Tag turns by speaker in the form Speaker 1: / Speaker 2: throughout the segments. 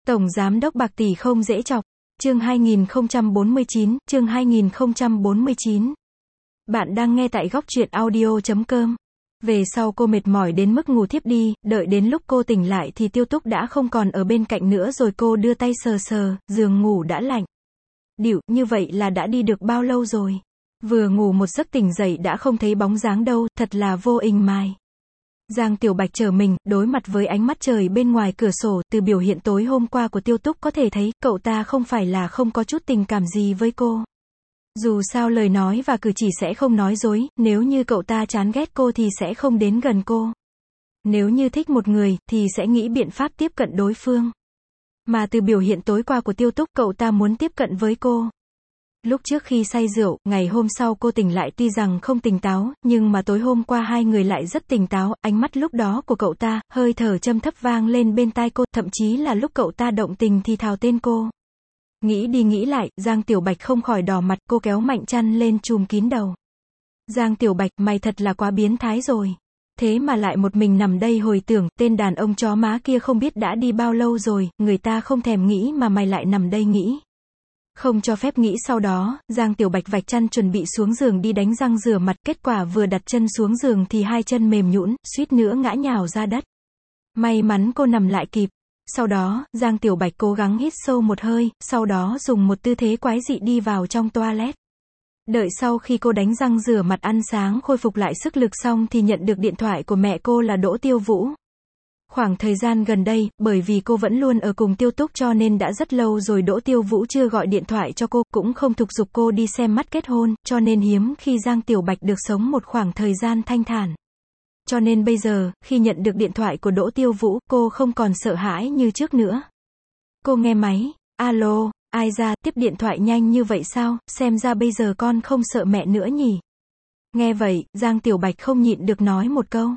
Speaker 1: Tổng Giám đốc bạc tỷ không dễ chọc. Chương 2049. Bạn đang nghe tại góc truyện audio.com. Về sau cô mệt mỏi đến mức ngủ thiếp đi, đợi đến lúc cô tỉnh lại thì Tiêu Túc đã không còn ở bên cạnh nữa rồi cô đưa tay sờ sờ, giường ngủ đã lạnh. Điệu, như vậy là đã đi được bao lâu rồi? Vừa ngủ một giấc tỉnh dậy đã không thấy bóng dáng đâu, thật là vô ình mai. Giang Tiểu Bạch trở mình, đối mặt với ánh mắt trời bên ngoài cửa sổ, từ biểu hiện tối hôm qua của Tiêu Túc có thể thấy, cậu ta không phải là không có chút tình cảm gì với cô. Dù sao lời nói và cử chỉ sẽ không nói dối, nếu như cậu ta chán ghét cô thì sẽ không đến gần cô. Nếu như thích một người, thì sẽ nghĩ biện pháp tiếp cận đối phương. Mà từ biểu hiện tối qua của Tiêu Túc, cậu ta muốn tiếp cận với cô. Lúc trước khi say rượu, ngày hôm sau cô tỉnh lại tuy rằng không tỉnh táo, nhưng mà tối hôm qua hai người lại rất tỉnh táo, ánh mắt lúc đó của cậu ta, hơi thở trầm thấp vang lên bên tai cô, thậm chí là lúc cậu ta động tình thì thào tên cô. Nghĩ đi nghĩ lại, Giang Tiểu Bạch không khỏi đỏ mặt, cô kéo mạnh chăn lên trùm kín đầu. Giang Tiểu Bạch, mày thật là quá biến thái rồi. Thế mà lại một mình nằm đây hồi tưởng, tên đàn ông chó má kia không biết đã đi bao lâu rồi, người ta không thèm nghĩ mà mày lại nằm đây nghĩ. Không cho phép nghĩ. Sau đó, Giang Tiểu Bạch vạch chăn chuẩn bị xuống giường đi đánh răng rửa mặt, kết quả vừa đặt chân xuống giường thì hai chân mềm nhũn, suýt nữa ngã nhào ra đất. May mắn cô nằm lại kịp. Sau đó, Giang Tiểu Bạch cố gắng hít sâu một hơi, sau đó dùng một tư thế quái dị đi vào trong toilet. Đợi sau khi cô đánh răng rửa mặt ăn sáng khôi phục lại sức lực xong thì nhận được điện thoại của mẹ cô là Đỗ Tiêu Vũ. Khoảng thời gian gần đây, bởi vì cô vẫn luôn ở cùng Tiêu Túc cho nên đã rất lâu rồi Đỗ Tiêu Vũ chưa gọi điện thoại cho cô, cũng không thúc giục cô đi xem mắt kết hôn, cho nên hiếm khi Giang Tiểu Bạch được sống một khoảng thời gian thanh thản. Cho nên bây giờ, khi nhận được điện thoại của Đỗ Tiêu Vũ, cô không còn sợ hãi như trước nữa. Cô nghe máy, alo, ai ra, tiếp điện thoại nhanh như vậy sao, xem ra bây giờ con không sợ mẹ nữa nhỉ. Nghe vậy, Giang Tiểu Bạch không nhịn được nói một câu.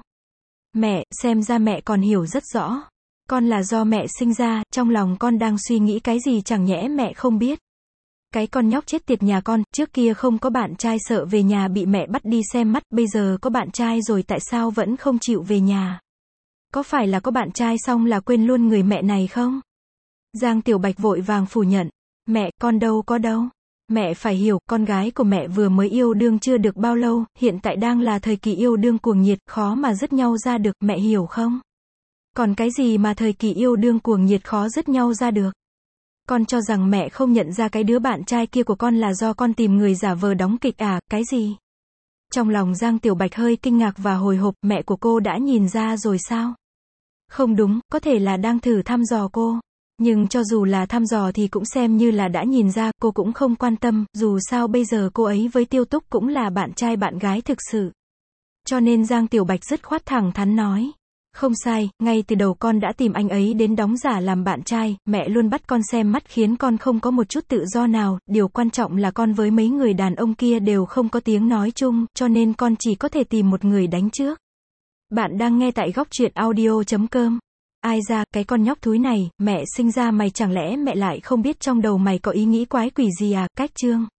Speaker 1: Mẹ, xem ra mẹ còn hiểu rất rõ. Con là do mẹ sinh ra, trong lòng con đang suy nghĩ cái gì chẳng nhẽ mẹ không biết. Cái con nhóc chết tiệt nhà con, trước kia không có bạn trai sợ về nhà bị mẹ bắt đi xem mắt, bây giờ có bạn trai rồi tại sao vẫn không chịu về nhà? Có phải là có bạn trai xong là quên luôn người mẹ này không? Giang Tiểu Bạch vội vàng phủ nhận. Mẹ, con đâu có đâu. Mẹ phải hiểu, con gái của mẹ vừa mới yêu đương chưa được bao lâu, hiện tại đang là thời kỳ yêu đương cuồng nhiệt, khó mà dứt nhau ra được, mẹ hiểu không? Còn cái gì mà thời kỳ yêu đương cuồng nhiệt khó dứt nhau ra được? Con cho rằng mẹ không nhận ra cái đứa bạn trai kia của con là do con tìm người giả vờ đóng kịch à, cái gì? Trong lòng Giang Tiểu Bạch hơi kinh ngạc và hồi hộp, mẹ của cô đã nhìn ra rồi sao? Không đúng, có thể là đang thử thăm dò cô. Nhưng cho dù là thăm dò thì cũng xem như là đã nhìn ra, cô cũng không quan tâm, dù sao bây giờ cô ấy với Tiêu Túc cũng là bạn trai bạn gái thực sự. Cho nên Giang Tiểu Bạch dứt khoát thẳng thắn nói. Không sai, ngay từ đầu con đã tìm anh ấy đến đóng giả làm bạn trai, mẹ luôn bắt con xem mắt khiến con không có một chút tự do nào, điều quan trọng là con với mấy người đàn ông kia đều không có tiếng nói chung, cho nên con chỉ có thể tìm một người đánh trước. Bạn đang nghe tại góc truyện audio.com. Ai ra, cái con nhóc thúi này, mẹ sinh ra mày chẳng lẽ mẹ lại không biết trong đầu mày có ý nghĩ quái quỷ gì à, cách chương.